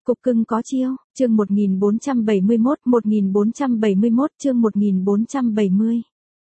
Cục cưng có chiêu, chương 1471, chương 1470.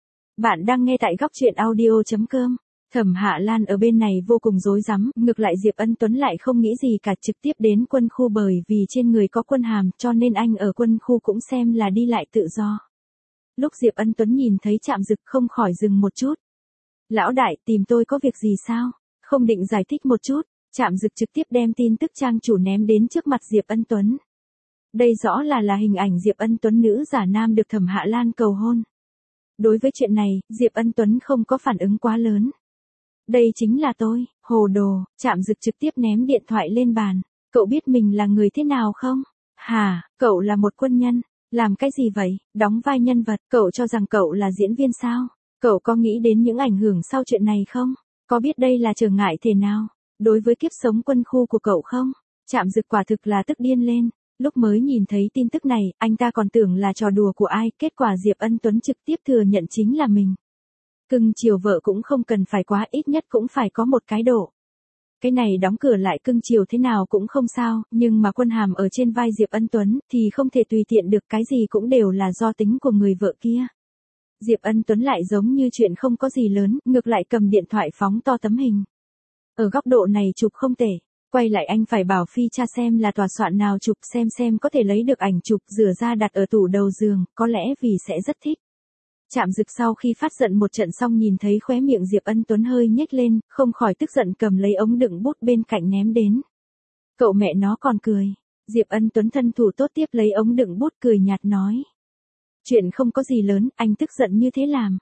Bạn đang nghe tại góc truyện audio.com. Thẩm Hạ Lan ở bên này vô cùng rối rắm, ngược lại Diệp Ân Tuấn lại không nghĩ gì cả, trực tiếp đến quân khu bởi vì trên người có quân hàm, cho nên anh ở quân khu cũng xem là đi lại tự do. Lúc Diệp Ân Tuấn nhìn thấy Trạm Dực không khỏi dừng một chút. Lão đại, tìm tôi có việc gì sao? Không định giải thích một chút. Trạm Dực trực tiếp đem tin tức trang chủ ném đến trước mặt Diệp Ân Tuấn. Đây rõ là hình ảnh Diệp Ân Tuấn nữ giả nam được Thẩm Hạ Lan cầu hôn. Đối với chuyện này, Diệp Ân Tuấn không có phản ứng quá lớn. Đây chính là tôi, hồ đồ. Trạm Dực trực tiếp ném điện thoại lên bàn. Cậu biết mình là người thế nào không? Hả, cậu là một quân nhân. Làm cái gì vậy? Đóng vai nhân vật. Cậu cho rằng cậu là diễn viên sao? Cậu có nghĩ đến những ảnh hưởng sau chuyện này không? Có biết đây là trở ngại thế nào đối với kiếp sống quân khu của cậu không? Trạm Dực quả thực là tức điên lên. Lúc mới nhìn thấy tin tức này, anh ta còn tưởng là trò đùa của ai, kết quả Diệp Ân Tuấn trực tiếp thừa nhận chính là mình. Cưng chiều vợ cũng không cần phải quá, ít nhất cũng phải có một cái độ. Cái này đóng cửa lại cưng chiều thế nào cũng không sao, nhưng mà quân hàm ở trên vai Diệp Ân Tuấn thì không thể tùy tiện được, cái gì cũng đều là do tính của người vợ kia. Diệp Ân Tuấn lại giống như chuyện không có gì lớn, ngược lại cầm điện thoại phóng to tấm hình. Ở góc độ này chụp không tệ, quay lại anh phải bảo Phi cha xem là tòa soạn nào chụp xem có thể lấy được ảnh chụp, rửa ra đặt ở tủ đầu giường, có lẽ vì sẽ rất thích. Trạm Dực sau khi phát giận một trận xong nhìn thấy khóe miệng Diệp Ân Tuấn hơi nhếch lên, không khỏi tức giận cầm lấy ống đựng bút bên cạnh ném đến. Cậu mẹ nó còn cười. Diệp Ân Tuấn thân thủ tốt tiếp lấy ống đựng bút cười nhạt nói. Chuyện không có gì lớn, anh tức giận như thế làm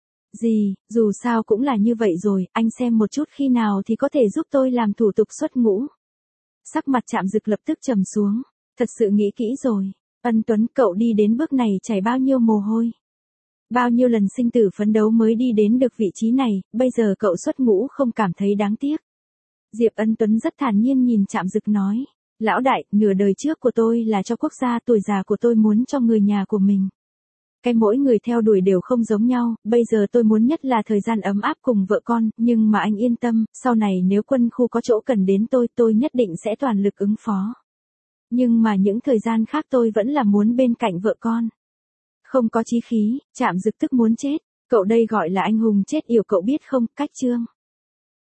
gì, dù sao cũng là như vậy rồi, anh xem một chút khi nào thì có thể giúp tôi làm thủ tục xuất ngũ. Sắc mặt Trạm Dực lập tức trầm xuống, thật sự nghĩ kỹ rồi. Ân Tuấn, cậu đi đến bước này chảy bao nhiêu mồ hôi, bao nhiêu lần sinh tử phấn đấu mới đi đến được vị trí này, bây giờ cậu xuất ngũ không cảm thấy đáng tiếc. Diệp Ân Tuấn rất thản nhiên nhìn Trạm Dực nói, lão đại, nửa đời trước của tôi là cho quốc gia, tuổi già của tôi muốn cho người nhà của mình. Cái mỗi người theo đuổi đều không giống nhau, bây giờ tôi muốn nhất là thời gian ấm áp cùng vợ con, nhưng mà anh yên tâm, sau này nếu quân khu có chỗ cần đến tôi nhất định sẽ toàn lực ứng phó. Nhưng mà những thời gian khác tôi vẫn là muốn bên cạnh vợ con. Không có chí khí. Trạm Dực tức muốn chết, cậu đây gọi là anh hùng chết yểu, cậu biết không, cách chương.